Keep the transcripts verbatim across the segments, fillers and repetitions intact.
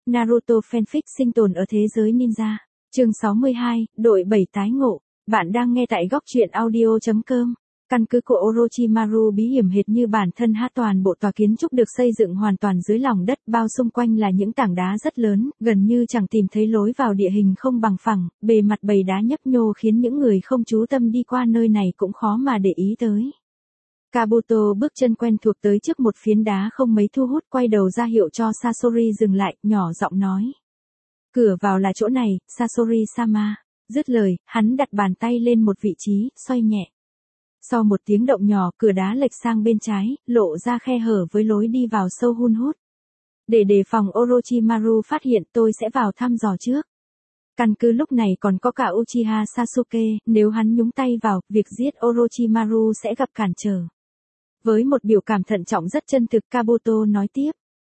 Naruto fanfic sinh tồn ở thế giới ninja. Chương sáu mươi hai, đội bảy tái ngộ. Bạn đang nghe tại góc truyện audio chấm com. Căn cứ của Orochimaru bí hiểm hệt như bản thân ha, toàn bộ tòa kiến trúc được xây dựng hoàn toàn dưới lòng đất, bao xung quanh là những tảng đá rất lớn, gần như chẳng tìm thấy lối vào, địa hình không bằng phẳng, bề mặt bầy đá nhấp nhô khiến những người không chú tâm đi qua nơi này cũng khó mà để ý tới. Kabuto bước chân quen thuộc tới trước một phiến đá không mấy thu hút, quay đầu ra hiệu cho Sasori dừng lại, nhỏ giọng nói. Cửa vào là chỗ này, Sasori-sama. Dứt lời, hắn đặt bàn tay lên một vị trí, xoay nhẹ. Sau một tiếng động nhỏ, cửa đá lệch sang bên trái, lộ ra khe hở với lối đi vào sâu hun hút. Để đề phòng Orochimaru phát hiện, tôi sẽ vào thăm dò trước. Căn cứ lúc này còn có cả Uchiha Sasuke, nếu hắn nhúng tay vào, việc giết Orochimaru sẽ gặp cản trở. Với một biểu cảm thận trọng rất chân thực, Kabuto nói tiếp.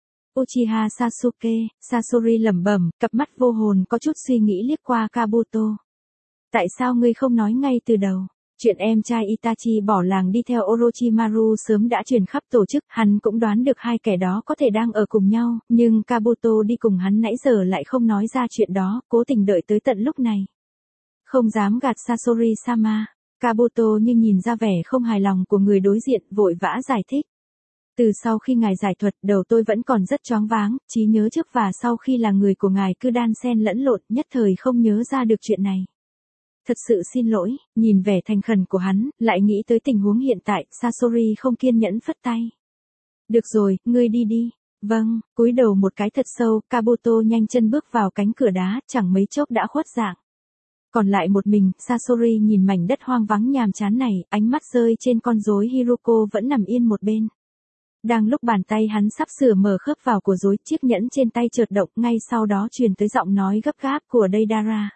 Uchiha Sasuke, Sasori lẩm bẩm, cặp mắt vô hồn có chút suy nghĩ liếc qua Kabuto. Tại sao ngươi không nói ngay từ đầu? Chuyện em trai Itachi bỏ làng đi theo Orochimaru sớm đã truyền khắp tổ chức, hắn cũng đoán được hai kẻ đó có thể đang ở cùng nhau, nhưng Kabuto đi cùng hắn nãy giờ lại không nói ra chuyện đó, cố tình đợi tới tận lúc này. Không dám gạt Sasori-sama. Kabuto như nhìn ra vẻ không hài lòng của người đối diện, vội vã giải thích. Từ sau khi ngài giải thuật, đầu tôi vẫn còn rất choáng váng, trí nhớ trước và sau khi là người của ngài cứ đan xen lẫn lộn, nhất thời không nhớ ra được chuyện này. Thật sự xin lỗi. Nhìn vẻ thành khẩn của hắn, lại nghĩ tới tình huống hiện tại, Sasori không kiên nhẫn phất tay. Được rồi, ngươi đi đi. Vâng, cúi đầu một cái thật sâu, Kabuto nhanh chân bước vào cánh cửa đá, chẳng mấy chốc đã khuất dạng. Còn lại một mình, Sasori nhìn mảnh đất hoang vắng nhàm chán này, ánh mắt rơi trên con rối Hiruko vẫn nằm yên một bên. Đang lúc bàn tay hắn sắp sửa mở khớp vào của rối, chiếc nhẫn trên tay chợt động, ngay sau đó truyền tới giọng nói gấp gáp của Deidara.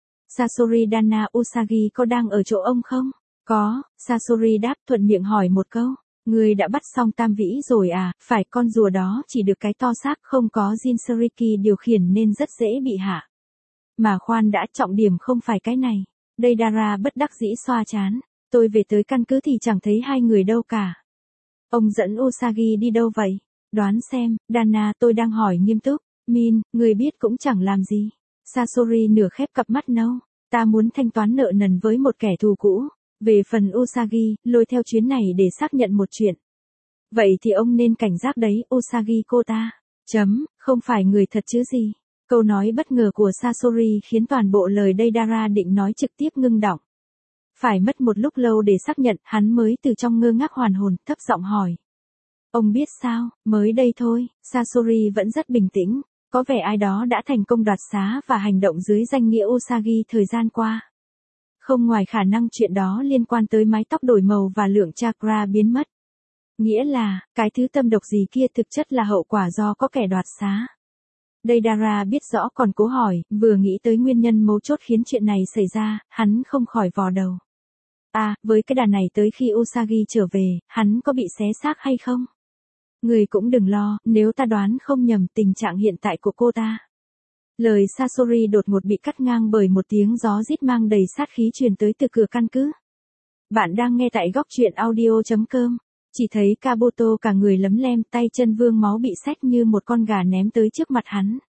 Sasori Dana Usagi có đang ở chỗ ông không? Có, Sasori đáp, thuận miệng hỏi một câu. Người đã bắt xong Tam Vĩ rồi à? Phải, con rùa đó chỉ được cái to xác, không có Jinchuriki điều khiển nên rất dễ bị hạ. Mà khoan đã, trọng điểm không phải cái này. Deidara bất đắc dĩ xoa trán. Tôi về tới căn cứ thì chẳng thấy hai người đâu cả. Ông dẫn Usagi đi đâu vậy? Đoán xem, Dana, tôi đang hỏi nghiêm túc. Min, người biết cũng chẳng làm gì. Sasori nửa khép cặp mắt nâu. Ta muốn thanh toán nợ nần với một kẻ thù cũ. Về phần Usagi, lôi theo chuyến này để xác nhận một chuyện. Vậy thì ông nên cảnh giác đấy, Usagi cô ta. Chấm, không phải người thật chứ gì. Câu nói bất ngờ của Sasori khiến toàn bộ lời Deidara định nói trực tiếp ngưng đọng. Phải mất một lúc lâu để xác nhận, hắn mới từ trong ngơ ngác hoàn hồn, thấp giọng hỏi. Ông biết sao, mới đây thôi, Sasori vẫn rất bình tĩnh. Có vẻ ai đó đã thành công đoạt xá và hành động dưới danh nghĩa Usagi thời gian qua. Không ngoài khả năng chuyện đó liên quan tới mái tóc đổi màu và lượng chakra biến mất. Nghĩa là, cái thứ tâm độc gì kia thực chất là hậu quả do có kẻ đoạt xá. Deidara biết rõ còn cố hỏi, vừa nghĩ tới nguyên nhân mấu chốt khiến chuyện này xảy ra, hắn không khỏi vò đầu. À, với cái đàn này tới khi Usagi trở về, hắn có bị xé xác hay không? Người cũng đừng lo, nếu ta đoán không nhầm tình trạng hiện tại của cô ta. Lời Sasori đột ngột bị cắt ngang bởi một tiếng gió rít mang đầy sát khí truyền tới từ cửa căn cứ. Bạn đang nghe tại góc truyện audio chấm com. Chỉ thấy Kabuto cả người lấm lem, tay chân vương máu bị xách như một con gà ném tới trước mặt hắn.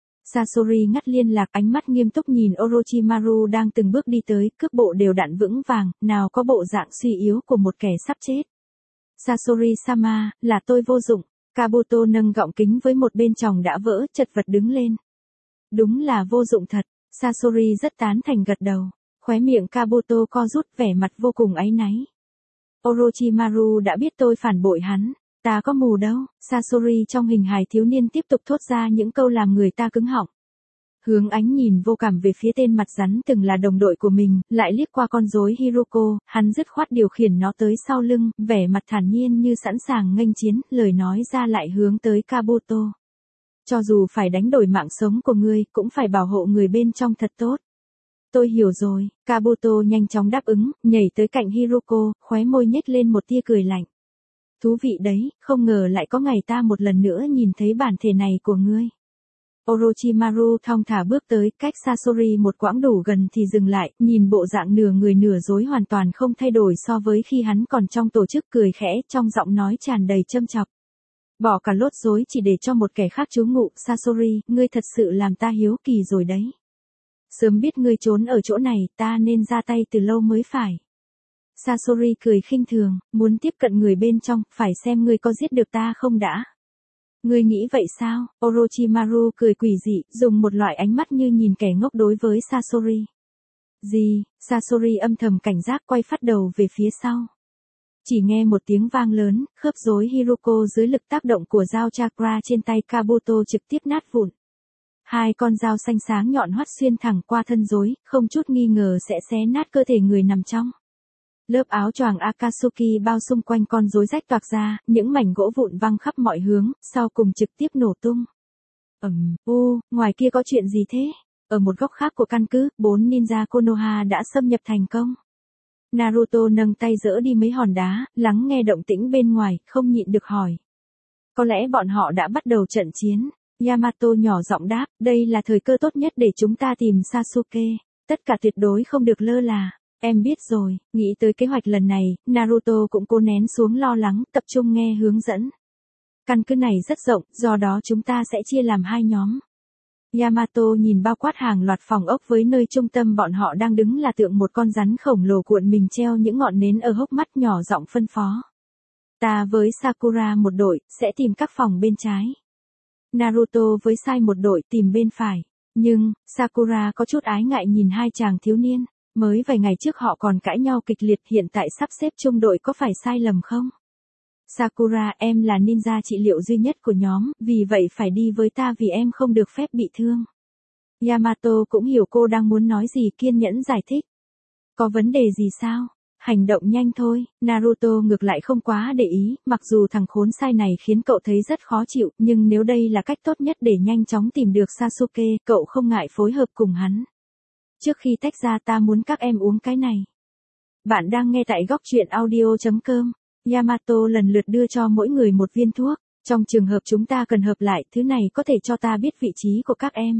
Sasori ngắt liên lạc, ánh mắt nghiêm túc nhìn Orochimaru đang từng bước đi tới, cước bộ đều đặn vững vàng, nào có bộ dạng suy yếu của một kẻ sắp chết. Sasori-sama, là tôi vô dụng. Kabuto nâng gọng kính với một bên tròng đã vỡ, chật vật đứng lên. Đúng là vô dụng thật. Sasori rất tán thành gật đầu. Khóe miệng Kabuto co rút, vẻ mặt vô cùng áy náy. Orochimaru đã biết tôi phản bội hắn. Ta có mù đâu. Sasori trong hình hài thiếu niên tiếp tục thốt ra những câu làm người ta cứng họng. Hướng ánh nhìn vô cảm về phía tên mặt rắn từng là đồng đội của mình, lại liếc qua con rối Hiruko, hắn dứt khoát điều khiển nó tới sau lưng, vẻ mặt thản nhiên như sẵn sàng nghênh chiến, lời nói ra lại hướng tới Kabuto. Cho dù phải đánh đổi mạng sống của ngươi, cũng phải bảo hộ người bên trong thật tốt. Tôi hiểu rồi, Kabuto nhanh chóng đáp ứng, nhảy tới cạnh Hiruko, khóe môi nhếch lên một tia cười lạnh. Thú vị đấy, không ngờ lại có ngày ta một lần nữa nhìn thấy bản thể này của ngươi. Orochimaru thong thả bước tới, cách Sasori một quãng đủ gần thì dừng lại, nhìn bộ dạng nửa người nửa rối hoàn toàn không thay đổi so với khi hắn còn trong tổ chức, cười khẽ, trong giọng nói tràn đầy châm chọc. Bỏ cả lốt rối chỉ để cho một kẻ khác trú ngụ, Sasori, ngươi thật sự làm ta hiếu kỳ rồi đấy. Sớm biết ngươi trốn ở chỗ này, ta nên ra tay từ lâu mới phải. Sasori cười khinh thường, muốn tiếp cận người bên trong, phải xem ngươi có giết được ta không đã. Ngươi nghĩ vậy sao? Orochimaru cười quỷ dị, dùng một loại ánh mắt như nhìn kẻ ngốc đối với Sasori. Gì? Sasori âm thầm cảnh giác quay phát đầu về phía sau. Chỉ nghe một tiếng vang lớn, khớp rối Hiruko dưới lực tác động của dao chakra trên tay Kabuto trực tiếp nát vụn. Hai con dao xanh sáng nhọn hoắt xuyên thẳng qua thân rối, không chút nghi ngờ sẽ xé nát cơ thể người nằm trong. Lớp áo choàng Akatsuki bao xung quanh con rối rách toạc ra, những mảnh gỗ vụn văng khắp mọi hướng, sau cùng trực tiếp nổ tung. Ầm, um, u, ngoài kia có chuyện gì thế? Ở một góc khác của căn cứ, bốn ninja Konoha đã xâm nhập thành công. Naruto nâng tay giỡ đi mấy hòn đá, lắng nghe động tĩnh bên ngoài, không nhịn được hỏi. Có lẽ bọn họ đã bắt đầu trận chiến. Yamato nhỏ giọng đáp, đây là thời cơ tốt nhất để chúng ta tìm Sasuke. Tất cả tuyệt đối không được lơ là. Em biết rồi, nghĩ tới kế hoạch lần này, Naruto cũng cố nén xuống lo lắng, tập trung nghe hướng dẫn. Căn cứ này rất rộng, do đó chúng ta sẽ chia làm hai nhóm. Yamato nhìn bao quát hàng loạt phòng ốc với nơi trung tâm bọn họ đang đứng là tượng một con rắn khổng lồ cuộn mình treo những ngọn nến ở hốc mắt, nhỏ giọng phân phó. Ta với Sakura một đội, sẽ tìm các phòng bên trái. Naruto với Sai một đội tìm bên phải. Nhưng, Sakura có chút ái ngại nhìn hai chàng thiếu niên. Mới vài ngày trước họ còn cãi nhau kịch liệt, hiện tại sắp xếp chung đội có phải sai lầm không? Sakura, em là ninja trị liệu duy nhất của nhóm, vì vậy phải đi với ta vì em không được phép bị thương. Yamato cũng hiểu cô đang muốn nói gì, kiên nhẫn giải thích. Có vấn đề gì sao? Hành động nhanh thôi. Naruto ngược lại không quá để ý, mặc dù thằng khốn Sai này khiến cậu thấy rất khó chịu, nhưng nếu đây là cách tốt nhất để nhanh chóng tìm được Sasuke, cậu không ngại phối hợp cùng hắn. Trước khi tách ra ta muốn các em uống cái này. Bạn đang nghe tại góc truyện audio chấm com. Yamato lần lượt đưa cho mỗi người một viên thuốc. Trong trường hợp chúng ta cần hợp lại, thứ này có thể cho ta biết vị trí của các em.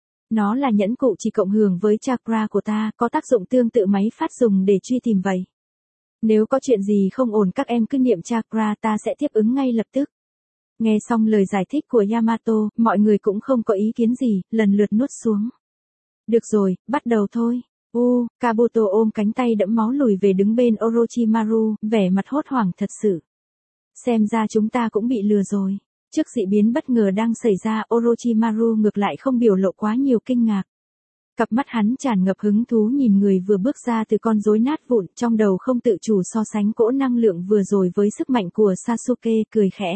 Nó là nhẫn cụ chỉ cộng hưởng với chakra của ta, có tác dụng tương tự máy phát dùng để truy tìm vậy. Nếu có chuyện gì không ổn các em cứ niệm chakra, ta sẽ tiếp ứng ngay lập tức. Nghe xong lời giải thích của Yamato, mọi người cũng không có ý kiến gì, lần lượt nuốt xuống. Được rồi, bắt đầu thôi. U, Kabuto ôm cánh tay đẫm máu lùi về đứng bên Orochimaru, vẻ mặt hốt hoảng thật sự. Xem ra chúng ta cũng bị lừa rồi. Trước dị biến bất ngờ đang xảy ra, Orochimaru ngược lại không biểu lộ quá nhiều kinh ngạc. Cặp mắt hắn tràn ngập hứng thú nhìn người vừa bước ra từ con rối nát vụn, trong đầu không tự chủ so sánh cỗ năng lượng vừa rồi với sức mạnh của Sasuke, cười khẽ.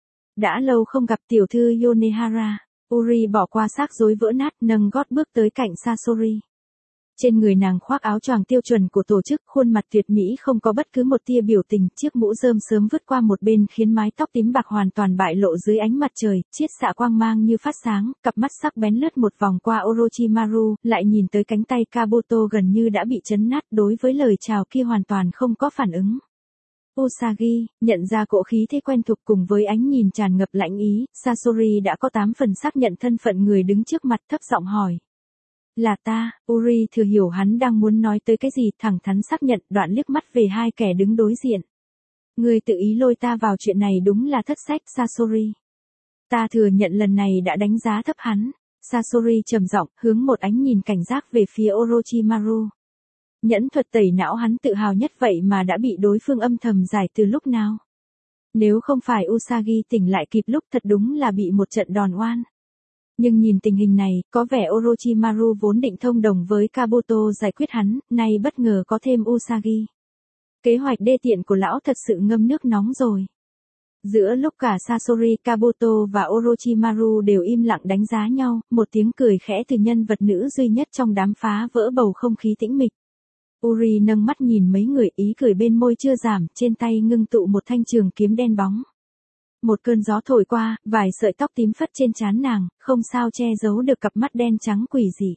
Đã lâu không gặp tiểu thư Yonehara. Uri bỏ qua xác rối vỡ nát, nâng gót bước tới cạnh Sasori. Trên người nàng khoác áo choàng tiêu chuẩn của tổ chức, khuôn mặt tuyệt mỹ không có bất cứ một tia biểu tình, chiếc mũ rơm sớm vứt qua một bên khiến mái tóc tím bạc hoàn toàn bại lộ dưới ánh mặt trời, chiết xạ quang mang như phát sáng, cặp mắt sắc bén lướt một vòng qua Orochimaru, lại nhìn tới cánh tay Kabuto gần như đã bị chấn nát, đối với lời chào kia hoàn toàn không có phản ứng. Usagi, nhận ra cỗ khí thế quen thuộc cùng với ánh nhìn tràn ngập lãnh ý, Sasori đã có tám phần xác nhận thân phận người đứng trước mặt, thấp giọng hỏi. Là ta. Uri thừa hiểu hắn đang muốn nói tới cái gì, thẳng thắn xác nhận, đoạn liếc mắt về hai kẻ đứng đối diện. Người tự ý lôi ta vào chuyện này đúng là thất sách, Sasori. Ta thừa nhận lần này đã đánh giá thấp hắn. Sasori trầm giọng, hướng một ánh nhìn cảnh giác về phía Orochimaru. Nhẫn thuật tẩy não hắn tự hào nhất vậy mà đã bị đối phương âm thầm giải từ lúc nào. Nếu không phải Usagi tỉnh lại kịp lúc, thật đúng là bị một trận đòn oan. Nhưng nhìn tình hình này, có vẻ Orochimaru vốn định thông đồng với Kabuto giải quyết hắn, nay bất ngờ có thêm Usagi. Kế hoạch đê tiện của lão thật sự ngâm nước nóng rồi. Giữa lúc cả Sasori, Kabuto và Orochimaru đều im lặng đánh giá nhau, một tiếng cười khẽ từ nhân vật nữ duy nhất trong đám phá vỡ bầu không khí tĩnh mịch. Uri nâng mắt nhìn mấy người, ý cười bên môi chưa giảm, trên tay ngưng tụ một thanh trường kiếm đen bóng. Một cơn gió thổi qua, vài sợi tóc tím phất trên trán nàng, không sao che giấu được cặp mắt đen trắng quỷ dị.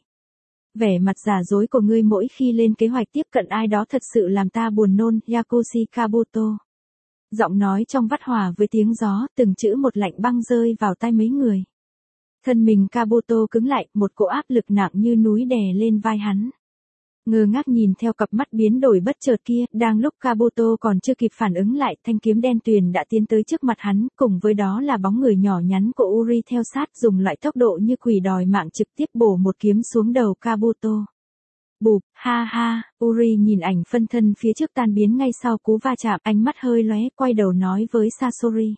Vẻ mặt giả dối của ngươi mỗi khi lên kế hoạch tiếp cận ai đó thật sự làm ta buồn nôn, Yakushi Kabuto. Giọng nói trong vắt hòa với tiếng gió, từng chữ một lạnh băng rơi vào tai mấy người. Thân mình Kabuto cứng lại, một cỗ áp lực nặng như núi đè lên vai hắn. ngơ ngác nhìn theo cặp mắt biến đổi bất chợt kia, đang lúc Kabuto còn chưa kịp phản ứng lại, thanh kiếm đen tuyền đã tiến tới trước mặt hắn, cùng với đó là bóng người nhỏ nhắn của Uri theo sát, dùng loại tốc độ như quỷ đòi mạng trực tiếp bổ một kiếm xuống đầu Kabuto. Bụp, ha ha, Uri nhìn ảnh phân thân phía trước tan biến ngay sau cú va chạm, ánh mắt hơi lóe, quay đầu nói với Sasori.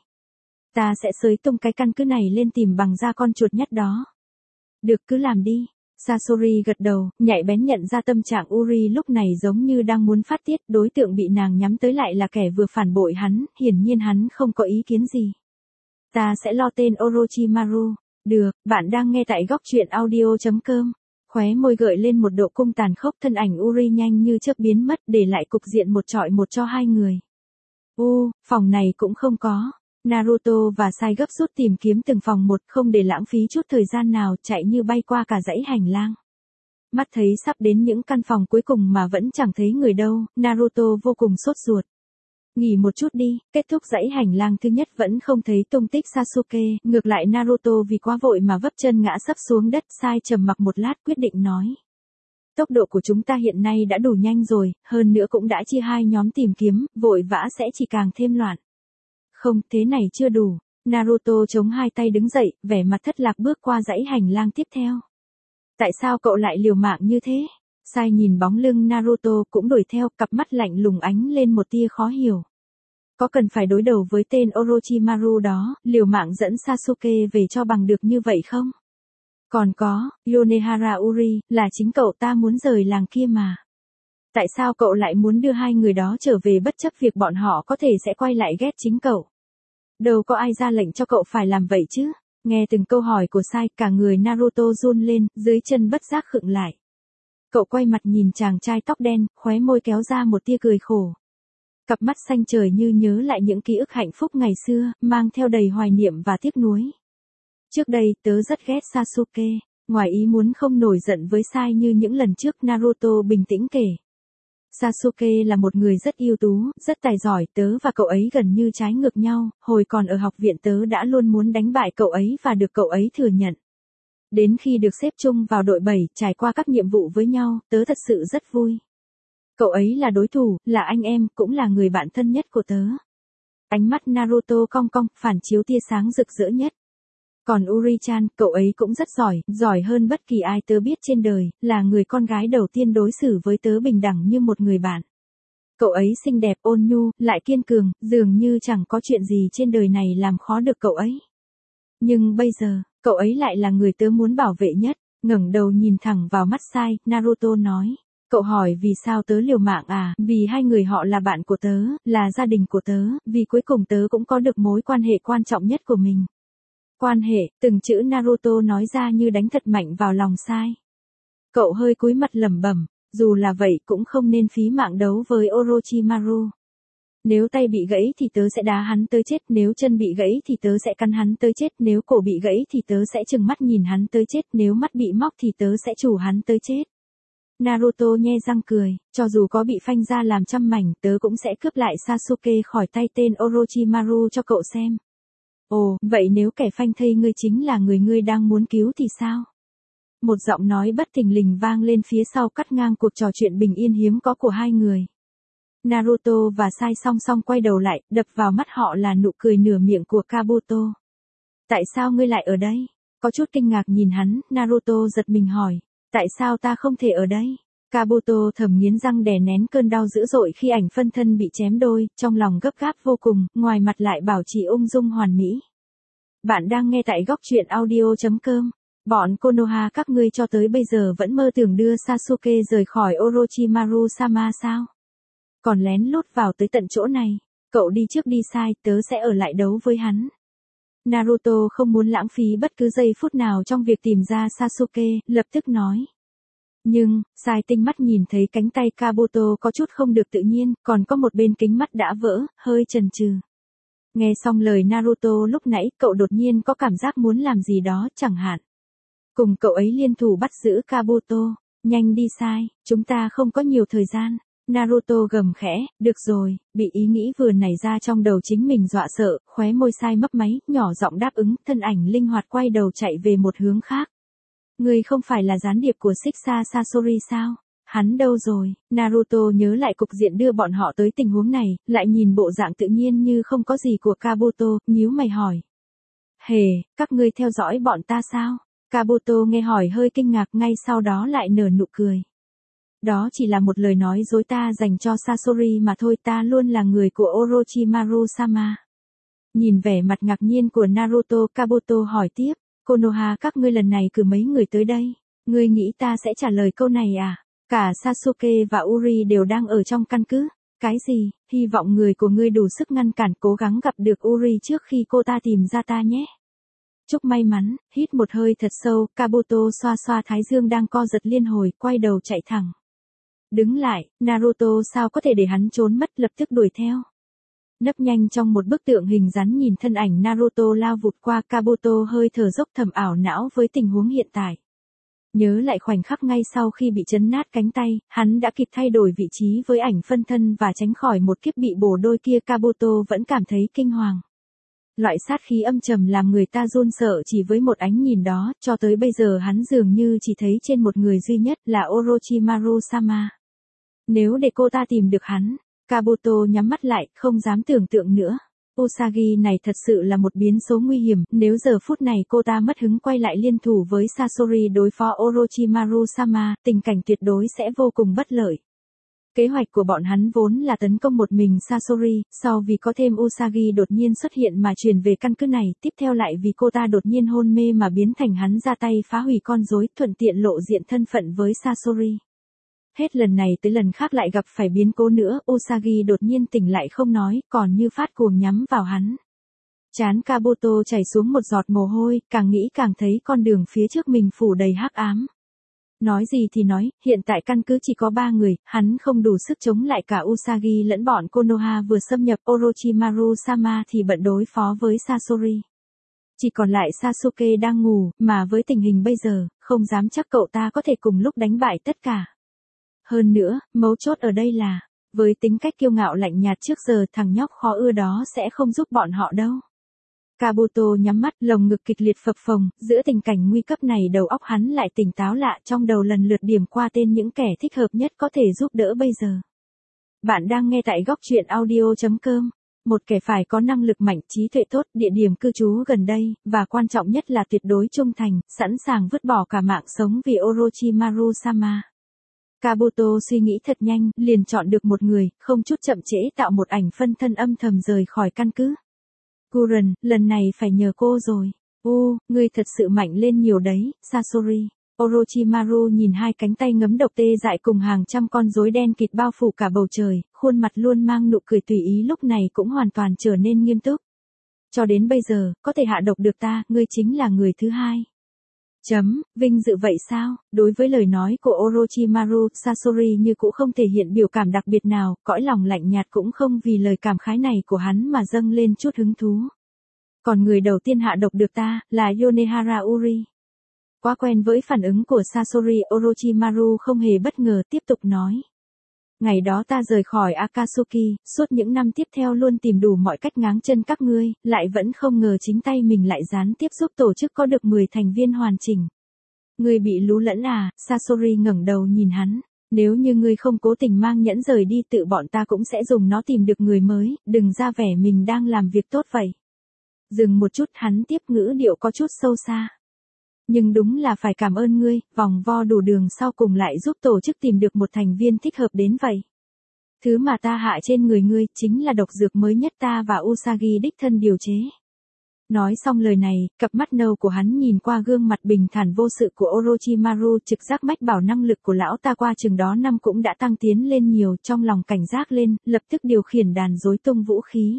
Ta sẽ xới tung cái căn cứ này lên tìm bằng da con chuột nhắt đó. Được, cứ làm đi. Sasori gật đầu, nhạy bén nhận ra tâm trạng Uri lúc này giống như đang muốn phát tiết, đối tượng bị nàng nhắm tới lại là kẻ vừa phản bội hắn, hiển nhiên hắn không có ý kiến gì. Ta sẽ lo tên Orochimaru. Được, bạn đang nghe tại góc truyện audio chấm com. Khóe môi gợi lên một độ cung tàn khốc, thân ảnh Uri nhanh như chớp biến mất, để lại cục diện một trọi một cho hai người. U, phòng này cũng không có. Naruto và Sai gấp rút tìm kiếm từng phòng một, không để lãng phí chút thời gian nào, chạy như bay qua cả dãy hành lang. Mắt thấy sắp đến những căn phòng cuối cùng mà vẫn chẳng thấy người đâu, Naruto vô cùng sốt ruột. Nghỉ một chút đi, kết thúc dãy hành lang thứ nhất vẫn không thấy tung tích Sasuke, ngược lại Naruto vì quá vội mà vấp chân ngã sấp xuống đất. Sai trầm mặc một lát quyết định nói. Tốc độ của chúng ta hiện nay đã đủ nhanh rồi, hơn nữa cũng đã chia hai nhóm tìm kiếm, vội vã sẽ chỉ càng thêm loạn. Không, thế này chưa đủ. Naruto chống hai tay đứng dậy, vẻ mặt thất lạc bước qua dãy hành lang tiếp theo. Tại sao cậu lại liều mạng như thế? Sai nhìn bóng lưng Naruto cũng đuổi theo, cặp mắt lạnh lùng ánh lên một tia khó hiểu. Có cần phải đối đầu với tên Orochimaru đó, liều mạng dẫn Sasuke về cho bằng được như vậy không? Còn có, Yonehara Uri, là chính cậu ta muốn rời làng kia mà. Tại sao cậu lại muốn đưa hai người đó trở về bất chấp việc bọn họ có thể sẽ quay lại ghét chính cậu? Đâu có ai ra lệnh cho cậu phải làm vậy chứ? Nghe từng câu hỏi của Sai, cả người Naruto run lên, dưới chân bất giác khựng lại. Cậu quay mặt nhìn chàng trai tóc đen, khóe môi kéo ra một tia cười khổ. Cặp mắt xanh trời như nhớ lại những ký ức hạnh phúc ngày xưa, mang theo đầy hoài niệm và tiếc nuối. Trước đây, tớ rất ghét Sasuke, ngoài ý muốn không nổi giận với Sai như những lần trước, Naruto bình tĩnh kể. Sasuke là một người rất ưu tú, rất tài giỏi, tớ và cậu ấy gần như trái ngược nhau, hồi còn ở học viện tớ đã luôn muốn đánh bại cậu ấy và được cậu ấy thừa nhận. Đến khi được xếp chung vào đội bảy, trải qua các nhiệm vụ với nhau, tớ thật sự rất vui. Cậu ấy là đối thủ, là anh em, cũng là người bạn thân nhất của tớ. Ánh mắt Naruto cong cong, phản chiếu tia sáng rực rỡ nhất. Còn Uri-chan, cậu ấy cũng rất giỏi, giỏi hơn bất kỳ ai tớ biết trên đời, là người con gái đầu tiên đối xử với tớ bình đẳng như một người bạn. Cậu ấy xinh đẹp, ôn nhu, lại kiên cường, dường như chẳng có chuyện gì trên đời này làm khó được cậu ấy. Nhưng bây giờ, cậu ấy lại là người tớ muốn bảo vệ nhất. Ngẩng đầu nhìn thẳng vào mắt Sai, Naruto nói. Cậu hỏi vì sao tớ liều mạng à, vì hai người họ là bạn của tớ, là gia đình của tớ, vì cuối cùng tớ cũng có được mối quan hệ quan trọng nhất của mình. Quan hệ, từng chữ Naruto nói ra như đánh thật mạnh vào lòng Sai. Cậu hơi cúi mặt lẩm bẩm, dù là vậy cũng không nên phí mạng đấu với Orochimaru. Nếu tay bị gãy thì tớ sẽ đá hắn tới chết, nếu chân bị gãy thì tớ sẽ cắn hắn tới chết, nếu cổ bị gãy thì tớ sẽ trừng mắt nhìn hắn tới chết, nếu mắt bị móc thì tớ sẽ chủ hắn tới chết. Naruto nhe răng cười, cho dù có bị phanh ra làm trăm mảnh, tớ cũng sẽ cướp lại Sasuke khỏi tay tên Orochimaru cho cậu xem. Ồ, vậy nếu kẻ phanh thây ngươi chính là người ngươi đang muốn cứu thì sao? Một giọng nói bất thình lình vang lên phía sau, cắt ngang cuộc trò chuyện bình yên hiếm có của hai người. Naruto và Sai song song quay đầu lại, đập vào mắt họ là nụ cười nửa miệng của Kabuto. Tại sao ngươi lại ở đây? Có chút kinh ngạc nhìn hắn, Naruto giật mình hỏi. Tại sao ta không thể ở đây? Kabuto thầm nghiến răng đè nén cơn đau dữ dội khi ảnh phân thân bị chém đôi, trong lòng gấp gáp vô cùng, ngoài mặt lại bảo trì ung dung hoàn mỹ. Bạn đang nghe tại góc truyện audio chấm com. Bọn Konoha các ngươi cho tới bây giờ vẫn mơ tưởng đưa Sasuke rời khỏi Orochimaru-sama sao? Còn lén lút vào tới tận chỗ này. Cậu đi trước đi Sai, tớ sẽ ở lại đấu với hắn. Naruto không muốn lãng phí bất cứ giây phút nào trong việc tìm ra Sasuke, lập tức nói. Nhưng, Sai tinh mắt nhìn thấy cánh tay Kabuto có chút không được tự nhiên, còn có một bên kính mắt đã vỡ, hơi chần chừ. Nghe xong lời Naruto lúc nãy, cậu đột nhiên có cảm giác muốn làm gì đó, chẳng hạn. Cùng cậu ấy liên thủ bắt giữ Kabuto. Nhanh đi Sai, chúng ta không có nhiều thời gian. Naruto gầm khẽ, được rồi, bị ý nghĩ vừa nảy ra trong đầu chính mình dọa sợ, khóe môi Sai mấp máy, nhỏ giọng đáp ứng, thân ảnh linh hoạt quay đầu chạy về một hướng khác. Ngươi không phải là gián điệp của Shixa Sasori sao? hắn đâu rồi? Naruto nhớ lại cục diện đưa bọn họ tới tình huống này, lại nhìn bộ dạng tự nhiên như không có gì của Kabuto, nhíu mày hỏi. Hề, các ngươi theo dõi bọn ta sao? Kabuto nghe hỏi hơi kinh ngạc, ngay sau đó lại nở nụ cười. Đó chỉ là một lời nói dối ta dành cho Sasori mà thôi, ta luôn là người của Orochimaru-sama. Nhìn vẻ mặt ngạc nhiên của Naruto, Kabuto hỏi tiếp, Konoha, các ngươi lần này cử mấy người tới đây? Ngươi nghĩ ta sẽ trả lời câu này à? Cả Sasuke và Uri đều đang ở trong căn cứ. Cái gì? Hy vọng người của ngươi đủ sức ngăn cản, cố gắng gặp được Uri trước khi cô ta tìm ra ta nhé. Chúc may mắn. Hít một hơi thật sâu, Kabuto xoa xoa thái dương đang co giật liên hồi, quay đầu chạy thẳng. Đứng lại, Naruto sao có thể để hắn trốn mất, lập tức đuổi theo. Nấp nhanh trong một bức tượng hình rắn, nhìn thân ảnh Naruto lao vụt qua, Kabuto hơi thở dốc, thầm ảo não với tình huống hiện tại. Nhớ lại khoảnh khắc ngay sau khi bị chấn nát cánh tay, hắn đã kịp thay đổi vị trí với ảnh phân thân và tránh khỏi một kiếp bị bổ đôi kia, Kabuto vẫn cảm thấy kinh hoàng. Loại sát khí âm trầm làm người ta run sợ chỉ với một ánh nhìn đó, cho tới bây giờ hắn dường như chỉ thấy trên một người duy nhất là Orochimaru-sama. Nếu để cô ta tìm được hắn, Kabuto nhắm mắt lại, không dám tưởng tượng nữa. Usagi này thật sự là một biến số nguy hiểm, nếu giờ phút này cô ta mất hứng quay lại liên thủ với Sasori đối phó Orochimaru-sama, tình cảnh tuyệt đối sẽ vô cùng bất lợi. Kế hoạch của bọn hắn vốn là tấn công một mình Sasori, sau vì có thêm Usagi đột nhiên xuất hiện mà chuyển về căn cứ này, tiếp theo lại vì cô ta đột nhiên hôn mê mà biến thành hắn ra tay phá hủy con rối, thuận tiện lộ diện thân phận với Sasori. Hết lần này tới lần khác lại gặp phải biến cố nữa, Usagi đột nhiên tỉnh lại không nói, còn như phát cuồng nhắm vào hắn. Trán Kabuto chảy xuống một giọt mồ hôi, càng nghĩ càng thấy con đường phía trước mình phủ đầy hắc ám. Nói gì thì nói, hiện tại căn cứ chỉ có ba người, hắn không đủ sức chống lại cả Usagi lẫn bọn Konoha vừa xâm nhập, Orochimaru-sama thì bận đối phó với Sasori. Chỉ còn lại Sasuke đang ngủ, mà với tình hình bây giờ, không dám chắc cậu ta có thể cùng lúc đánh bại tất cả. Hơn nữa, mấu chốt ở đây là, với tính cách kiêu ngạo lạnh nhạt trước giờ, thằng nhóc khó ưa đó sẽ không giúp bọn họ đâu. Kabuto nhắm mắt, lồng ngực kịch liệt phập phồng, giữa tình cảnh nguy cấp này đầu óc hắn lại tỉnh táo lạ, trong đầu lần lượt điểm qua tên những kẻ thích hợp nhất có thể giúp đỡ bây giờ. Bạn đang nghe tại góc truyện audio chấm com. Một kẻ phải có năng lực mạnh, trí tuệ tốt, địa điểm cư trú gần đây, và quan trọng nhất là tuyệt đối trung thành, sẵn sàng vứt bỏ cả mạng sống vì Orochimaru-sama. Kabuto suy nghĩ thật nhanh, liền chọn được một người, không chút chậm trễ tạo một ảnh phân thân âm thầm rời khỏi căn cứ. Kuren, lần này phải nhờ cô rồi. U, ngươi thật sự mạnh lên nhiều đấy, Sasori. Orochimaru nhìn hai cánh tay ngấm độc tê dại cùng hàng trăm con rối đen kịt bao phủ cả bầu trời, khuôn mặt luôn mang nụ cười tùy ý lúc này cũng hoàn toàn trở nên nghiêm túc. Cho đến bây giờ, có thể hạ độc được ta, ngươi chính là người thứ hai. Chấm, vinh dự vậy sao? Đối với lời nói của Orochimaru, Sasori như cũ không thể hiện biểu cảm đặc biệt nào, cõi lòng lạnh nhạt cũng không vì lời cảm khái này của hắn mà dâng lên chút hứng thú. Còn người đầu tiên hạ độc được ta, là Yonehara Uri. Quá quen với phản ứng của Sasori, Orochimaru không hề bất ngờ tiếp tục nói. Ngày đó ta rời khỏi Akatsuki, suốt những năm tiếp theo luôn tìm đủ mọi cách ngáng chân các ngươi, lại vẫn không ngờ chính tay mình lại gián tiếp giúp tổ chức có được mười thành viên hoàn chỉnh. Ngươi bị lú lẫn à? Sasori ngẩng đầu nhìn hắn. Nếu như ngươi không cố tình mang nhẫn rời đi, tự bọn ta cũng sẽ dùng nó tìm được người mới, đừng ra vẻ mình đang làm việc tốt vậy. Dừng một chút, hắn tiếp, ngữ điệu có chút sâu xa. Nhưng đúng là phải cảm ơn ngươi, vòng vo đủ đường sau cùng lại giúp tổ chức tìm được một thành viên thích hợp đến vậy. Thứ mà ta hạ trên người ngươi chính là độc dược mới nhất ta và Usagi đích thân điều chế. Nói xong lời này, cặp mắt nâu của hắn nhìn qua gương mặt bình thản vô sự của Orochimaru, trực giác mách bảo năng lực của lão ta qua chừng đó năm cũng đã tăng tiến lên nhiều, trong lòng cảnh giác lên, lập tức điều khiển đàn rối tung vũ khí.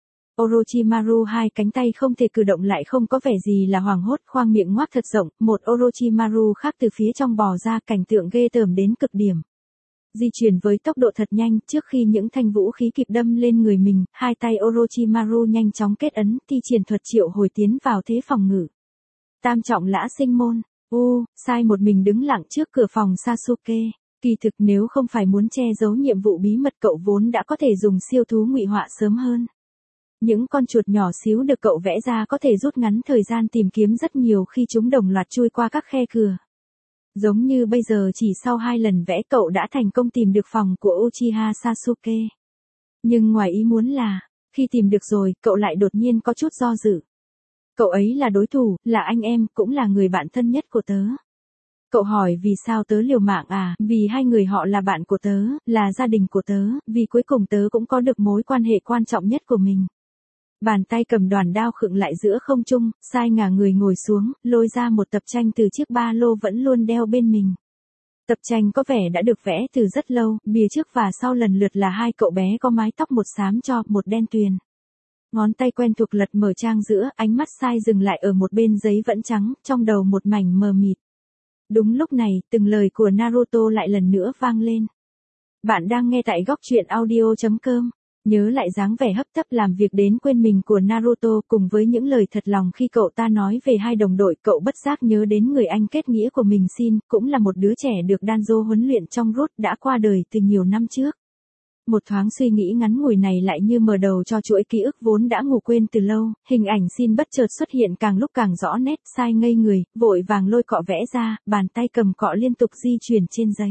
Orochimaru hai cánh tay không thể cử động lại không có vẻ gì là hoảng hốt, khoang miệng ngoác thật rộng, một Orochimaru khác từ phía trong bò ra, cảnh tượng ghê tởm đến cực điểm. Di chuyển với tốc độ thật nhanh, trước khi những thanh vũ khí kịp đâm lên người mình, hai tay Orochimaru nhanh chóng kết ấn, thi triển thuật triệu hồi tiến vào thế phòng ngự. Tam trọng lã sinh môn, u, sai một mình đứng lặng trước cửa phòng Sasuke. Kỳ thực nếu không phải muốn che giấu nhiệm vụ bí mật, cậu vốn đã có thể dùng siêu thú ngụy họa sớm hơn. Những con chuột nhỏ xíu được cậu vẽ ra có thể rút ngắn thời gian tìm kiếm rất nhiều khi chúng đồng loạt chui qua các khe cửa. Giống như bây giờ chỉ sau hai lần vẽ cậu đã thành công tìm được phòng của Uchiha Sasuke. Nhưng ngoài ý muốn là, khi tìm được rồi, cậu lại đột nhiên có chút do dự. Cậu ấy là đối thủ, là anh em, cũng là người bạn thân nhất của tớ. Cậu hỏi vì sao tớ liều mạng à, vì hai người họ là bạn của tớ, là gia đình của tớ, vì cuối cùng tớ cũng có được mối quan hệ quan trọng nhất của mình. Bàn tay cầm đoàn đao khựng lại giữa không trung, Sai ngả người ngồi xuống, lôi ra một tập tranh từ chiếc ba lô vẫn luôn đeo bên mình. Tập tranh có vẻ đã được vẽ từ rất lâu, bìa trước và sau lần lượt là hai cậu bé có mái tóc một xám cho, một đen tuyền. Ngón tay quen thuộc lật mở trang giữa, ánh mắt Sai dừng lại ở một bên giấy vẫn trắng, trong đầu một mảnh mờ mịt. Đúng lúc này, từng lời của Naruto lại lần nữa vang lên. Bạn đang nghe tại góc truyện audio chấm com. Nhớ lại dáng vẻ hấp tấp làm việc đến quên mình của Naruto cùng với những lời thật lòng khi cậu ta nói về hai đồng đội, cậu bất giác nhớ đến người anh kết nghĩa của mình Shin, cũng là một đứa trẻ được Danzo huấn luyện trong Root, đã qua đời từ nhiều năm trước. Một thoáng suy nghĩ ngắn ngủi này lại như mở đầu cho chuỗi ký ức vốn đã ngủ quên từ lâu, hình ảnh Shin bất chợt xuất hiện càng lúc càng rõ nét, Sai ngây người, vội vàng lôi cọ vẽ ra, bàn tay cầm cọ liên tục di chuyển trên giấy.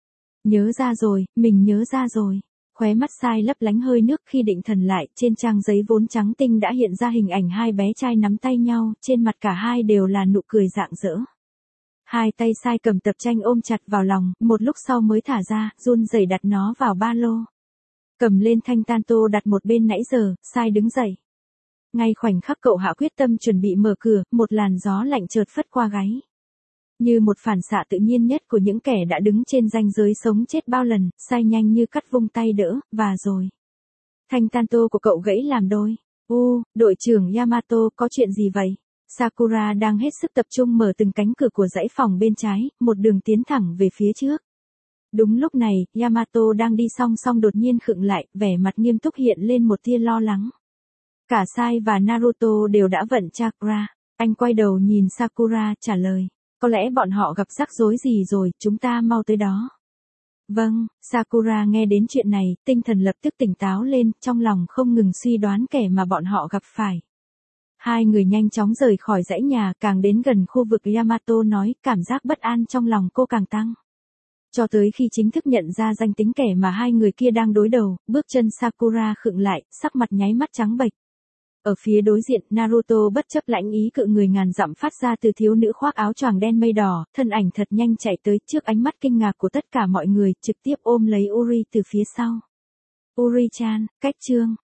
Nhớ ra rồi, mình nhớ ra rồi. Khóe mắt Sai lấp lánh hơi nước khi định thần lại, trên trang giấy vốn trắng tinh đã hiện ra hình ảnh hai bé trai nắm tay nhau, trên mặt cả hai đều là nụ cười rạng rỡ. Hai tay Sai cầm tập tranh ôm chặt vào lòng, một lúc sau mới thả ra, run rẩy đặt nó vào ba lô. Cầm lên thanh tanto đặt một bên nãy giờ, Sai đứng dậy. Ngay khoảnh khắc cậu hạ quyết tâm chuẩn bị mở cửa, một làn gió lạnh chợt phất qua gáy. Như một phản xạ tự nhiên nhất của những kẻ đã đứng trên ranh giới sống chết bao lần, Sai nhanh như cắt vung tay đỡ, và rồi. Thanh tanto của cậu gãy làm đôi. U, đội trưởng Yamato, có chuyện gì vậy? Sakura đang hết sức tập trung mở từng cánh cửa của dãy phòng bên trái, một đường tiến thẳng về phía trước. Đúng lúc này, Yamato đang đi song song đột nhiên khựng lại, vẻ mặt nghiêm túc hiện lên một tia lo lắng. Cả Sai và Naruto đều đã vận chakra. Anh quay đầu nhìn Sakura, trả lời. Có lẽ bọn họ gặp rắc rối gì rồi, chúng ta mau tới đó. Vâng, Sakura nghe đến chuyện này, tinh thần lập tức tỉnh táo lên, trong lòng không ngừng suy đoán kẻ mà bọn họ gặp phải. Hai người nhanh chóng rời khỏi dãy nhà, càng đến gần khu vực Yamato nói, cảm giác bất an trong lòng cô càng tăng. Cho tới khi chính thức nhận ra danh tính kẻ mà hai người kia đang đối đầu, bước chân Sakura khựng lại, sắc mặt nháy mắt trắng bệch. Ở phía đối diện, Naruto bất chấp lãnh ý cự người ngàn dặm phát ra từ thiếu nữ khoác áo choàng đen mây đỏ, thân ảnh thật nhanh chạy tới trước ánh mắt kinh ngạc của tất cả mọi người, trực tiếp ôm lấy Uri từ phía sau. Uri-chan, cách chương.